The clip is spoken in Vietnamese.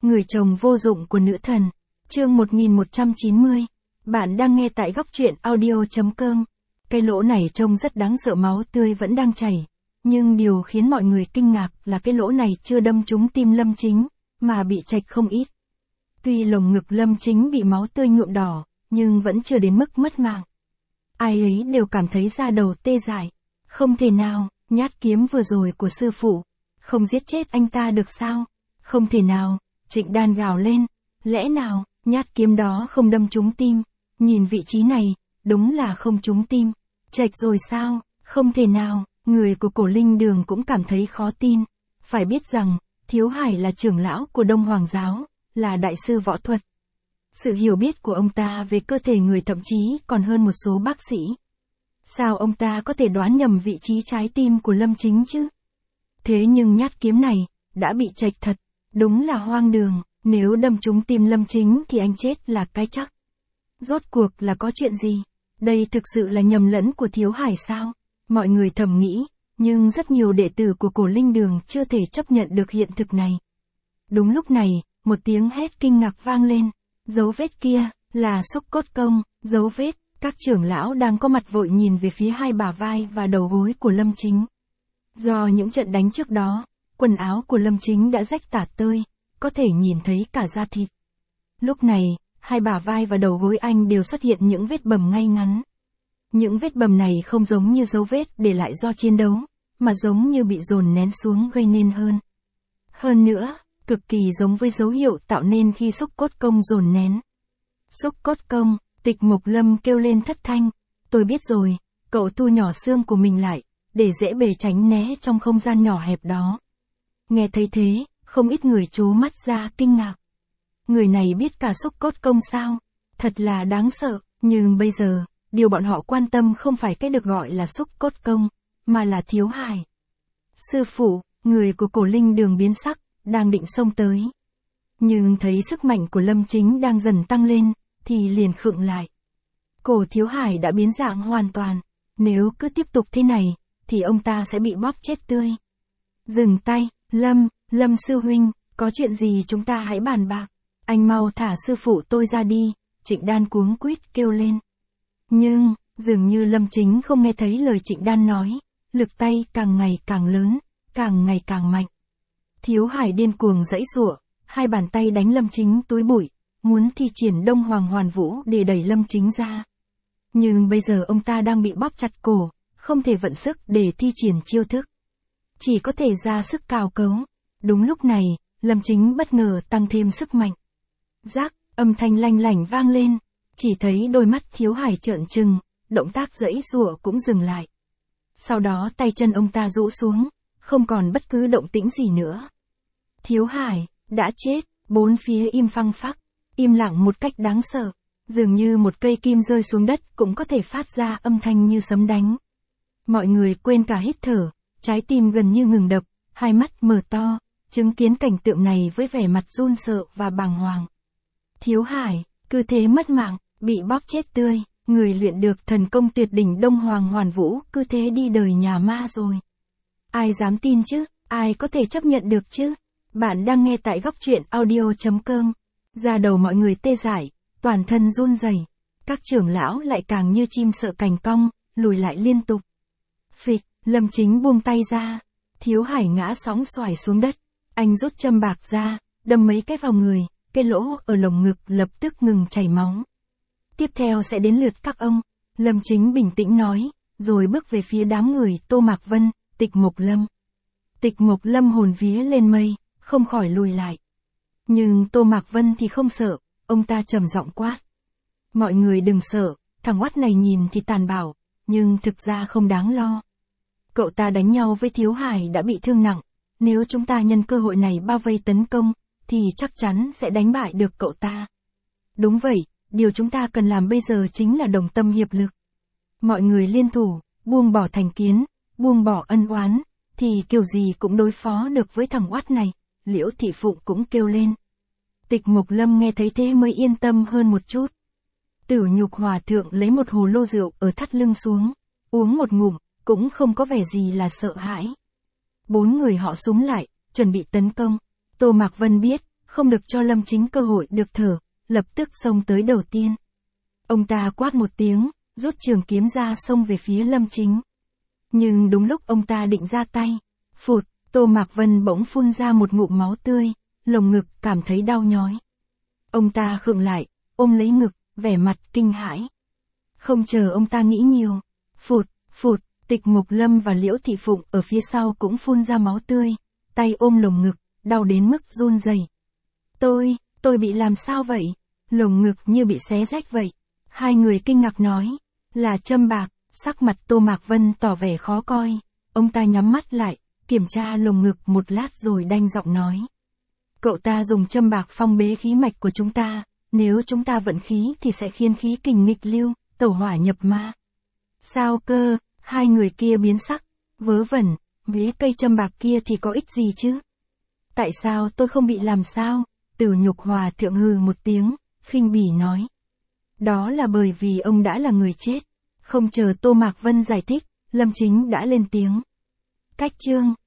Người chồng vô dụng của nữ thần. Chương 1190. Bạn đang nghe tại góc truyện audio.com. Cái lỗ này trông rất đáng sợ, máu tươi vẫn đang chảy. Nhưng điều khiến mọi người kinh ngạc là cái lỗ này chưa đâm trúng tim Lâm Chính, mà bị chạch không ít. Tuy lồng ngực Lâm Chính bị máu tươi nhuộm đỏ, nhưng vẫn chưa đến mức mất mạng. Ai ấy đều cảm thấy da đầu tê dại. Không thể nào, nhát kiếm vừa rồi của sư phụ, không giết chết anh ta được sao? Không thể nào, Trịnh Đan gào lên. Lẽ nào, nhát kiếm đó không đâm trúng tim? Nhìn vị trí này, đúng là không trúng tim. Chạch rồi sao? Không thể nào, người của Cổ Linh Đường cũng cảm thấy khó tin. Phải biết rằng, Thiếu Hải là trưởng lão của Đông Hoàng giáo, là đại sư võ thuật. Sự hiểu biết của ông ta về cơ thể người thậm chí còn hơn một số bác sĩ. Sao ông ta có thể đoán nhầm vị trí trái tim của Lâm Chính chứ? Thế nhưng nhát kiếm này, đã bị chạch thật. Đúng là hoang đường, nếu đâm trúng tim Lâm Chính thì anh chết là cái chắc. Rốt cuộc là có chuyện gì? Đây thực sự là nhầm lẫn của Thiếu Hải sao? Mọi người thầm nghĩ, nhưng rất nhiều đệ tử của Cổ Linh Đường chưa thể chấp nhận được hiện thực này. Đúng lúc này, một tiếng hét kinh ngạc vang lên. Dấu vết kia, là xúc cốt công, dấu vết. Các trưởng lão đang có mặt vội nhìn về phía hai bả vai và đầu gối của Lâm Chính. Do những trận đánh trước đó, quần áo của Lâm Chính đã rách tả tơi, có thể nhìn thấy cả da thịt. Lúc này, hai bả vai và đầu gối anh đều xuất hiện những vết bầm ngay ngắn. Những vết bầm này không giống như dấu vết để lại do chiến đấu, mà giống như bị dồn nén xuống gây nên hơn. Hơn nữa, cực kỳ giống với dấu hiệu tạo nên khi xúc cốt công dồn nén. Xúc cốt công, Tịch Mộc Lâm kêu lên thất thanh. Tôi biết rồi, cậu thu nhỏ xương của mình lại, để dễ bề tránh né trong không gian nhỏ hẹp đó. Nghe thấy thế, không ít người trố mắt ra kinh ngạc. Người này biết cả xúc cốt công sao? Thật là đáng sợ, nhưng bây giờ, điều bọn họ quan tâm không phải cái được gọi là xúc cốt công, mà là Thiếu Hải. Sư phụ, người của Cổ Linh Đường biến sắc, đang định xông tới. Nhưng thấy sức mạnh của Lâm Chính đang dần tăng lên, thì liền khựng lại. Cổ Thiếu Hải đã biến dạng hoàn toàn, nếu cứ tiếp tục thế này, thì ông ta sẽ bị bóp chết tươi. Dừng tay, Lâm sư huynh, có chuyện gì chúng ta hãy bàn bạc. Anh mau thả sư phụ tôi ra đi, Trịnh Đan cuống quýt kêu lên. Nhưng, dường như Lâm Chính không nghe thấy lời Trịnh Đan nói, lực tay càng ngày càng lớn, càng ngày càng mạnh. Thiếu Hải điên cuồng giãy giụa, hai bàn tay đánh Lâm Chính túi bụi, muốn thi triển Đông Hoàng Hoàn Vũ để đẩy Lâm Chính ra. Nhưng bây giờ ông ta đang bị bóp chặt cổ, không thể vận sức để thi triển chiêu thức. Chỉ có thể ra sức cào cấu. Đúng lúc này, Lâm Chính bất ngờ tăng thêm sức mạnh. Rác, âm thanh lanh lảnh vang lên, chỉ thấy đôi mắt Thiếu Hải trợn trừng, động tác giãy giụa cũng dừng lại. Sau đó tay chân ông ta rũ xuống, không còn bất cứ động tĩnh gì nữa. Thiếu Hải, đã chết, bốn phía im phăng phắc, im lặng một cách đáng sợ, dường như một cây kim rơi xuống đất cũng có thể phát ra âm thanh như sấm đánh. Mọi người quên cả hít thở, trái tim gần như ngừng đập, hai mắt mở to, chứng kiến cảnh tượng này với vẻ mặt run sợ và bàng hoàng. Thiếu Hải, cứ thế mất mạng, bị bóp chết tươi, người luyện được thần công tuyệt đỉnh Đông Hoàng Hoàn Vũ cứ thế đi đời nhà ma rồi. Ai dám tin chứ, ai có thể chấp nhận được chứ? Bạn đang nghe tại góc truyện audio.com. Da đầu mọi người tê dại, toàn thân run rẩy. Các trưởng lão lại càng như chim sợ cành cong, lùi lại liên tục. Phịch, Lâm Chính buông tay ra. Thiếu Hải ngã sóng xoài xuống đất. Anh rút châm bạc ra, đâm mấy cái vào người, cái lỗ ở lồng ngực lập tức ngừng chảy máu. Tiếp theo sẽ đến lượt các ông, Lâm Chính bình tĩnh nói, rồi bước về phía đám người Tô Mạc Vân, Tịch Mộc Lâm. Tịch Mộc Lâm hồn vía lên mây, không khỏi lùi lại. Nhưng Tô Mạc Vân thì không sợ, ông ta trầm giọng quát. Mọi người đừng sợ, thằng oát này nhìn thì tàn bạo, nhưng thực ra không đáng lo. Cậu ta đánh nhau với Thiếu Hải đã bị thương nặng, nếu chúng ta nhân cơ hội này bao vây tấn công, thì chắc chắn sẽ đánh bại được cậu ta. Đúng vậy, điều chúng ta cần làm bây giờ chính là đồng tâm hiệp lực. Mọi người liên thủ, buông bỏ thành kiến, buông bỏ ân oán, thì kiểu gì cũng đối phó được với thằng oát này, Liễu Thị Phụng cũng kêu lên. Tịch Mộc Lâm nghe thấy thế mới yên tâm hơn một chút. Tử Nhục Hòa Thượng lấy một hồ lô rượu ở thắt lưng xuống, uống một ngụm, cũng không có vẻ gì là sợ hãi. Bốn người họ súng lại, chuẩn bị tấn công. Tô Mạc Vân biết, không được cho Lâm Chính cơ hội được thở, lập tức xông tới đầu tiên. Ông ta quát một tiếng, rút trường kiếm ra xông về phía Lâm Chính. Nhưng đúng lúc ông ta định ra tay, phụt, Tô Mạc Vân bỗng phun ra một ngụm máu tươi, lồng ngực cảm thấy đau nhói. Ông ta khựng lại, ôm lấy ngực, vẻ mặt kinh hãi. Không chờ ông ta nghĩ nhiều, phụt, phụt, Tịch Mục Lâm và Liễu Thị Phụng ở phía sau cũng phun ra máu tươi, tay ôm lồng ngực, đau đến mức run rẩy. Tôi bị làm sao vậy? Lồng ngực như bị xé rách vậy. Hai người kinh ngạc nói, là châm bạc, sắc mặt Tô Mạc Vân tỏ vẻ khó coi. Ông ta nhắm mắt lại, kiểm tra lồng ngực một lát rồi đanh giọng nói. Cậu ta dùng châm bạc phong bế khí mạch của chúng ta, nếu chúng ta vận khí thì sẽ khiến khí kình nghịch lưu, tẩu hỏa nhập ma. Sao cơ? Hai người kia biến sắc, vớ vẩn, với cây châm bạc kia thì có ích gì chứ? Tại sao tôi không bị làm sao? Từ Nhục Hòa thượng hừ một tiếng, khinh bỉ nói. Đó là bởi vì ông đã là người chết. Không chờ Tô Mạc Vân giải thích, Lâm Chính đã lên tiếng. Cách chương